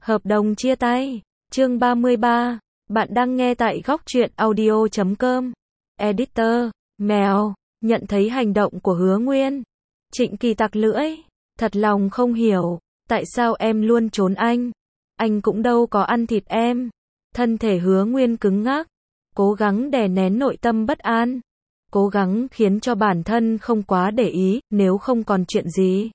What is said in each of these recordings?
Hợp đồng chia tay. Chương 33. Bạn đang nghe tại góc truyện audio.com. Editor, mèo, nhận thấy hành động của Hứa Nguyên. Trịnh Kỳ tặc lưỡi. Thật lòng không hiểu, tại sao em luôn trốn anh. Anh cũng đâu có ăn thịt em. Thân thể Hứa Nguyên cứng ngắc, cố gắng đè nén nội tâm bất an. Cố gắng khiến cho bản thân không quá để ý, nếu không còn chuyện gì.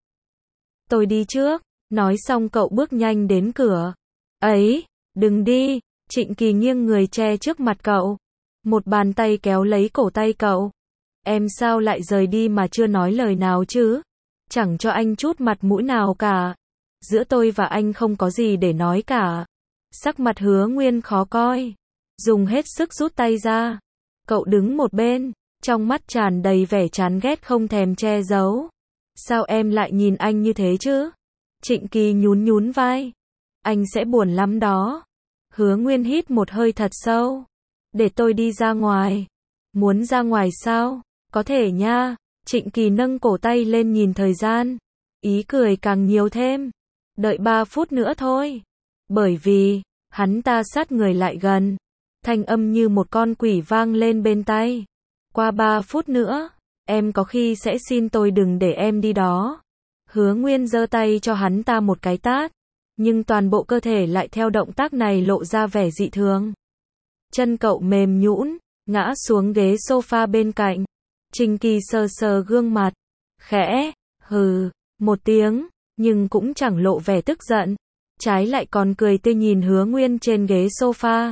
Tôi đi trước. Nói xong cậu bước nhanh đến cửa. Ấy, đừng đi. Trịnh Kỳ nghiêng người che trước mặt cậu. Một bàn tay kéo lấy cổ tay cậu. Em sao lại rời đi mà chưa nói lời nào chứ? Chẳng cho anh chút mặt mũi nào cả. Giữa tôi và anh không có gì để nói cả. Sắc mặt Hứa Nguyên khó coi. Dùng hết sức rút tay ra. Cậu đứng một bên, trong mắt tràn đầy vẻ chán ghét không thèm che giấu. Sao em lại nhìn anh như thế chứ? Trịnh Kỳ nhún vai. Anh sẽ buồn lắm đó. Hứa Nguyên hít một hơi thật sâu. Để tôi đi ra ngoài. Muốn ra ngoài sao? Có thể nha. Trịnh Kỳ nâng cổ tay lên nhìn thời gian. Ý cười càng nhiều thêm. Đợi 3 phút nữa thôi. Bởi vì, hắn ta sát người lại gần. Thanh âm như một con quỷ vang lên bên tai. Qua 3 phút nữa, em có khi sẽ xin tôi đừng để em đi đó. Hứa Nguyên giơ tay cho hắn ta một cái tát. Nhưng toàn bộ cơ thể lại theo động tác này lộ ra vẻ dị thường. Chân cậu mềm nhũn, ngã xuống ghế sofa bên cạnh. Trịnh Kỳ sờ sờ gương mặt. Khẽ, hừ, một tiếng, nhưng cũng chẳng lộ vẻ tức giận. Trái lại còn cười tươi nhìn Hứa Nguyên trên ghế sofa.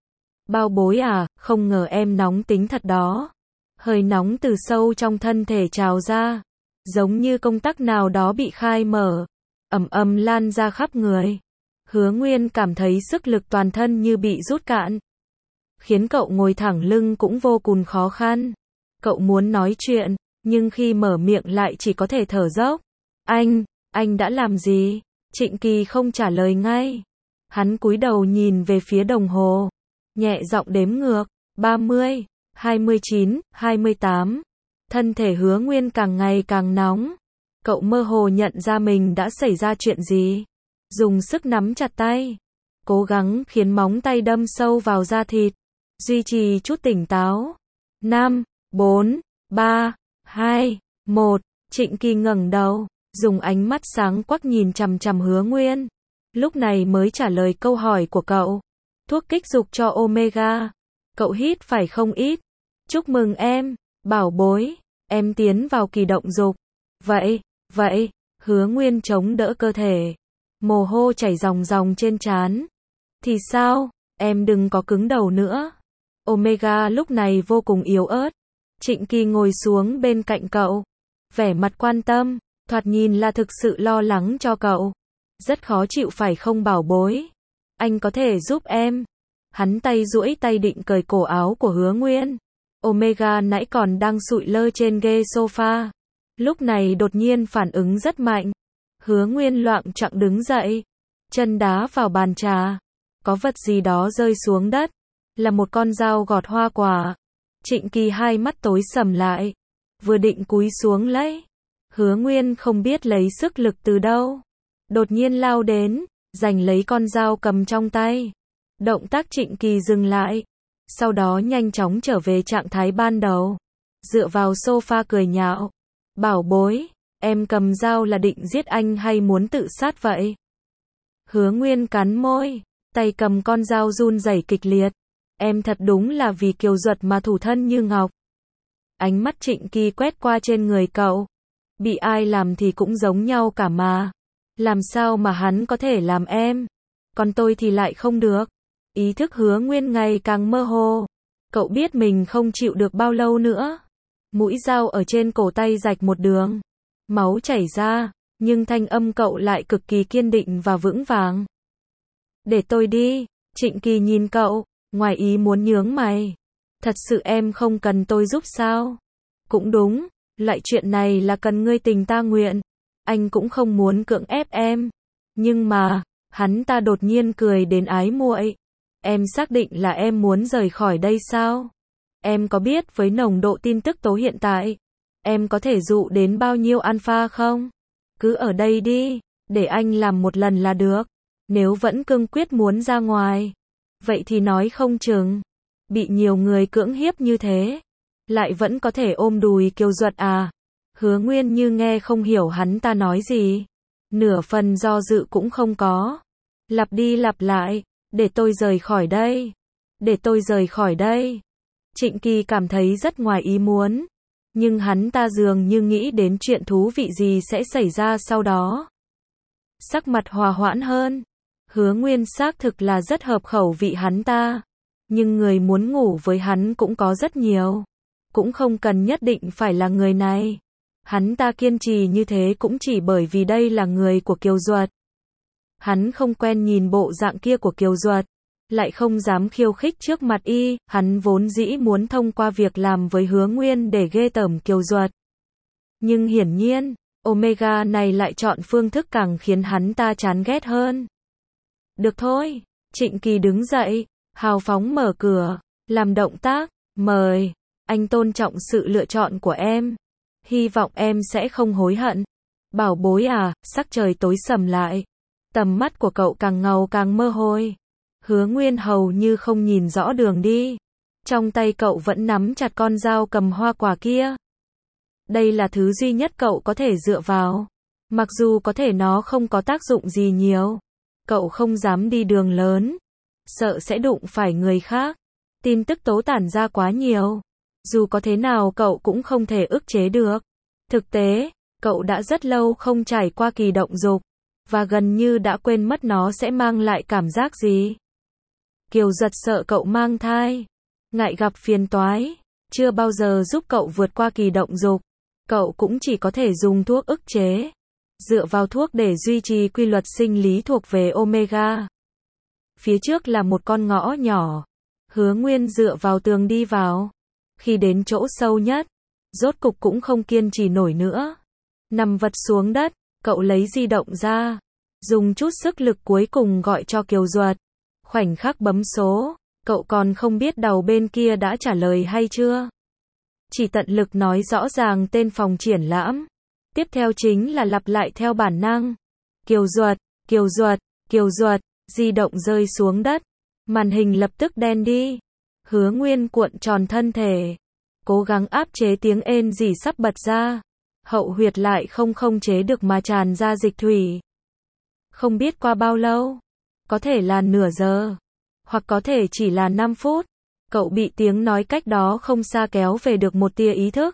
Bao bối à, không ngờ em nóng tính thật đó. Hơi nóng từ sâu trong thân thể trào ra. Giống như công tắc nào đó bị khai mở. Ầm lan ra khắp người. Hứa Nguyên cảm thấy sức lực toàn thân như bị rút cạn. Khiến cậu ngồi thẳng lưng cũng vô cùng khó khăn. Cậu muốn nói chuyện, nhưng khi mở miệng lại chỉ có thể thở dốc. Anh đã làm gì? Trịnh Kỳ không trả lời ngay. Hắn cúi đầu nhìn về phía đồng hồ. Nhẹ giọng đếm ngược. 30, 29, 28. Thân thể Hứa Nguyên càng ngày càng nóng. Cậu mơ hồ nhận ra mình đã xảy ra chuyện gì. Dùng sức nắm chặt tay. Cố gắng khiến móng tay đâm sâu vào da thịt. Duy trì chút tỉnh táo. 5, 4, 3, 2, 1. Trịnh Kỳ ngẩng đầu. Dùng ánh mắt sáng quắc nhìn chằm chằm Hứa Nguyên. Lúc này mới trả lời câu hỏi của cậu. Thuốc kích dục cho Omega. Cậu hít phải không ít. Chúc mừng em, bảo bối. Em tiến vào kỳ động dục. Vậy, Hứa Nguyên chống đỡ cơ thể. Mồ hôi chảy ròng ròng trên trán. Thì sao, em đừng có cứng đầu nữa. Omega lúc này vô cùng yếu ớt. Trịnh Kỳ ngồi xuống bên cạnh cậu. Vẻ mặt quan tâm, thoạt nhìn là thực sự lo lắng cho cậu. Rất khó chịu phải không bảo bối? Anh có thể giúp em. Hắn tay duỗi tay định cởi cổ áo của Hứa Nguyên. Omega nãy còn đang sụi lơ trên ghế sofa. Lúc này đột nhiên phản ứng rất mạnh. Hứa Nguyên loạng choạng đứng dậy. Chân đá vào bàn trà. Có vật gì đó rơi xuống đất. Là một con dao gọt hoa quả. Trịnh Kỳ hai mắt tối sầm lại. Vừa định cúi xuống lấy. Hứa Nguyên không biết lấy sức lực từ đâu. Đột nhiên lao đến. Giành lấy con dao cầm trong tay. Động tác Trịnh Kỳ dừng lại. Sau đó nhanh chóng trở về trạng thái ban đầu. Dựa vào sofa cười nhạo. Bảo bối, em cầm dao là định giết anh hay muốn tự sát vậy? Hứa Nguyên cắn môi, tay cầm con dao run rẩy kịch liệt. Em thật đúng là vì kiều duật mà thủ thân như ngọc. Ánh mắt Trịnh Kỳ quét qua trên người cậu. Bị ai làm thì cũng giống nhau cả mà. Làm sao mà hắn có thể làm em? Còn tôi thì lại không được. Ý thức Hứa Nguyên ngày càng mơ hồ. Cậu biết mình không chịu được bao lâu nữa. Mũi dao ở trên cổ tay rạch một đường. Máu chảy ra, nhưng thanh âm cậu lại cực kỳ kiên định và vững vàng. Để tôi đi. Trịnh Kỳ nhìn cậu, ngoài ý muốn nhướng mày. Thật sự em không cần tôi giúp sao? Cũng đúng, loại chuyện này là cần ngươi tình ta nguyện. Anh cũng không muốn cưỡng ép em. Nhưng mà, hắn ta đột nhiên cười đến ái muội. Em xác định là em muốn rời khỏi đây sao? Em có biết với nồng độ tin tức tố hiện tại, em có thể dụ đến bao nhiêu alpha không? Cứ ở đây đi, để anh làm một lần là được. Nếu vẫn cương quyết muốn ra ngoài, vậy thì nói không chừng, bị nhiều người cưỡng hiếp như thế, lại vẫn có thể ôm đùi Kiều Duật à. Hứa Nguyên như nghe không hiểu hắn ta nói gì, nửa phần do dự cũng không có. Lặp đi lặp lại, để tôi rời khỏi đây, để tôi rời khỏi đây. Trịnh Kỳ cảm thấy rất ngoài ý muốn, nhưng hắn ta dường như nghĩ đến chuyện thú vị gì sẽ xảy ra sau đó. Sắc mặt hòa hoãn hơn, Hứa Nguyên xác thực là rất hợp khẩu vị hắn ta, nhưng người muốn ngủ với hắn cũng có rất nhiều, cũng không cần nhất định phải là người này. Hắn ta kiên trì như thế cũng chỉ bởi vì đây là người của Kiều Duật. Hắn không quen nhìn bộ dạng kia của Kiều Duật, lại không dám khiêu khích trước mặt y, hắn vốn dĩ muốn thông qua việc làm với Hứa Nguyên để ghê tởm Kiều Duật. Nhưng hiển nhiên, Omega này lại chọn phương thức càng khiến hắn ta chán ghét hơn. Được thôi, Trịnh Kỳ đứng dậy, hào phóng mở cửa, làm động tác, mời, anh tôn trọng sự lựa chọn của em. Hy vọng em sẽ không hối hận. Bảo bối à, sắc trời tối sầm lại. Tầm mắt của cậu càng ngầu càng mơ hôi. Hứa Nguyên hầu như không nhìn rõ đường đi. Trong tay cậu vẫn nắm chặt con dao cầm hoa quả kia. Đây là thứ duy nhất cậu có thể dựa vào. Mặc dù có thể nó không có tác dụng gì nhiều. Cậu không dám đi đường lớn, sợ sẽ đụng phải người khác. Tin tức tố tản ra quá nhiều. Dù có thế nào cậu cũng không thể ức chế được. Thực tế, cậu đã rất lâu không trải qua kỳ động dục, và gần như đã quên mất nó sẽ mang lại cảm giác gì. Kiều Duật sợ cậu mang thai, ngại gặp phiền toái, chưa bao giờ giúp cậu vượt qua kỳ động dục. Cậu cũng chỉ có thể dùng thuốc ức chế, dựa vào thuốc để duy trì quy luật sinh lý thuộc về Omega. Phía trước là một con ngõ nhỏ. Hứa Nguyên dựa vào tường đi vào. Khi đến chỗ sâu nhất, rốt cục cũng không kiên trì nổi nữa. Nằm vật xuống đất, cậu lấy di động ra, dùng chút sức lực cuối cùng gọi cho Kiều Duật. Khoảnh khắc bấm số, cậu còn không biết đầu bên kia đã trả lời hay chưa. Chỉ tận lực nói rõ ràng tên phòng triển lãm. Tiếp theo chính là lặp lại theo bản năng. Kiều Duật, Kiều Duật, Kiều Duật, di động rơi xuống đất. Màn hình lập tức đen đi. Hứa Nguyên cuộn tròn thân thể, cố gắng áp chế tiếng ên gì sắp bật ra. Hậu huyệt lại không chế được mà tràn ra dịch thủy. Không biết qua bao lâu, có thể là nửa giờ, hoặc có thể chỉ là 5 phút. Cậu bị tiếng nói cách đó không xa kéo về được một tia ý thức.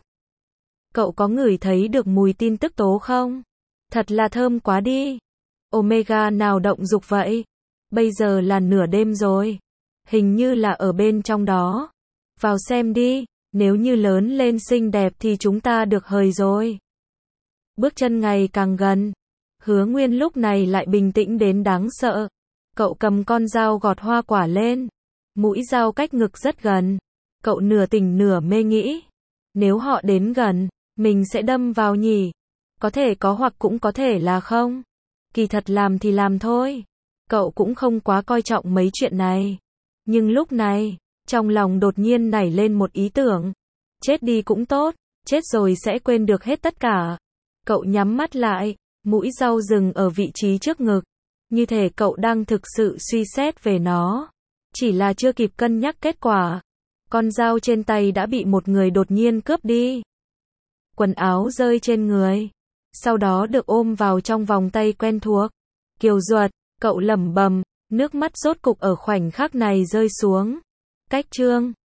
Cậu có ngửi thấy được mùi tin tức tố không? Thật là thơm quá đi. Omega nào động dục vậy? Bây giờ là nửa đêm rồi. Hình như là ở bên trong đó. Vào xem đi, nếu như lớn lên xinh đẹp thì chúng ta được hời rồi. Bước chân ngày càng gần. Hứa Nguyên lúc này lại bình tĩnh đến đáng sợ. Cậu cầm con dao gọt hoa quả lên. Mũi dao cách ngực rất gần. Cậu nửa tỉnh nửa mê nghĩ. Nếu họ đến gần, mình sẽ đâm vào nhỉ? Có thể có hoặc cũng có thể là không. Kỳ thật làm thì làm thôi. Cậu cũng không quá coi trọng mấy chuyện này. Nhưng lúc này, trong lòng đột nhiên nảy lên một ý tưởng. Chết đi cũng tốt, chết rồi sẽ quên được hết tất cả. Cậu nhắm mắt lại, mũi dao dừng ở vị trí trước ngực. Như thể cậu đang thực sự suy xét về nó. Chỉ là chưa kịp cân nhắc kết quả. Con dao trên tay đã bị một người đột nhiên cướp đi. Quần áo rơi trên người. Sau đó được ôm vào trong vòng tay quen thuộc. Kiều Duật, cậu lẩm bẩm, nước mắt rốt cục ở khoảnh khắc này rơi xuống. Cách chương